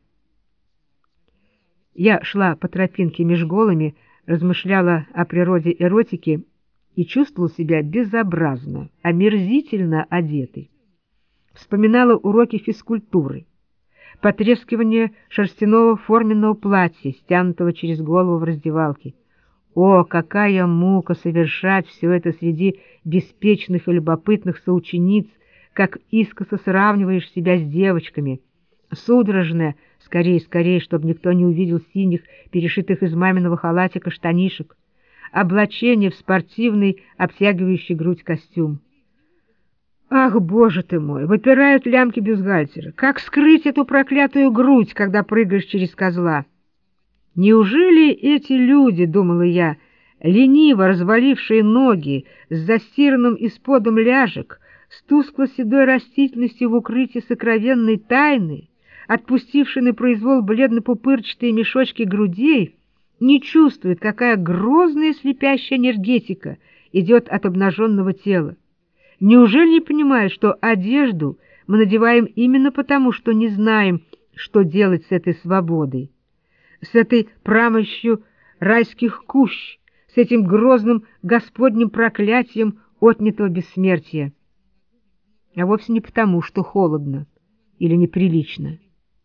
Я шла по тропинке меж голыми, размышляла о природе эротики и чувствовала себя безобразно, омерзительно одетой. Вспоминала уроки физкультуры, потрескивание шерстяного форменного платья, стянутого через голову в раздевалке. О, какая мука совершать все это среди беспечных и любопытных соучениц, как искоса сравниваешь себя с девочками. Судорожная, скорее, скорее, чтобы никто не увидел синих, перешитых из маминого халатика штанишек, облачение в спортивный, обтягивающий грудь костюм. Ах, боже ты мой, выпирают лямки бюстгальтера. Как скрыть эту проклятую грудь, когда прыгаешь через козла? Неужели эти люди, думала я, лениво развалившие ноги с застиранным исподом ляжек, с тускло-седой растительностью в укрытии сокровенной тайны, отпустившие на произвол бледно-пупырчатые мешочки грудей, не чувствуют, какая грозная слепящая энергетика идет от обнаженного тела? Неужели не понимают, что одежду мы надеваем именно потому, что не знаем, что делать с этой свободой, с этой прамощью райских кущ, с этим грозным господним проклятием отнятого бессмертия? А вовсе не потому, что холодно или неприлично.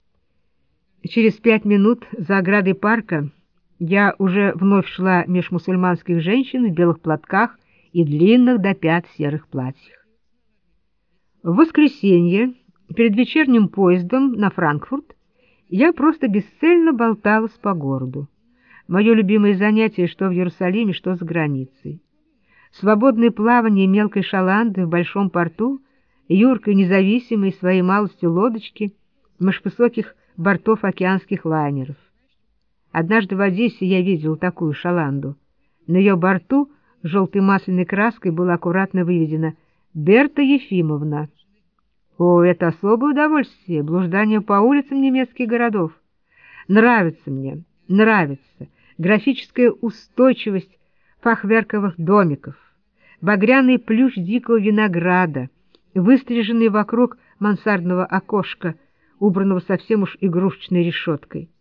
Через пять минут за оградой парка я уже вновь шла меж мусульманских женщин в белых платках и длинных до пят серых платьях. В воскресенье, перед вечерним поездом на Франкфурт, я просто бесцельно болталась по городу. Мое любимое занятие что в Иерусалиме, что за границей. Свободное плавание мелкой шаланды в большом порту, юркой независимой своей малостью лодочки меж высоких бортов океанских лайнеров. Однажды в Одессе я видел такую шаланду. На ее борту желтой масляной краской было аккуратно выведено «Берта Ефимовна». О, это особое удовольствие, блуждание по улицам немецких городов. Нравится мне, нравится графическая устойчивость фахверковых домиков, багряный плющ дикого винограда, выстриженный вокруг мансардного окошка, убранного совсем уж игрушечной решеткой.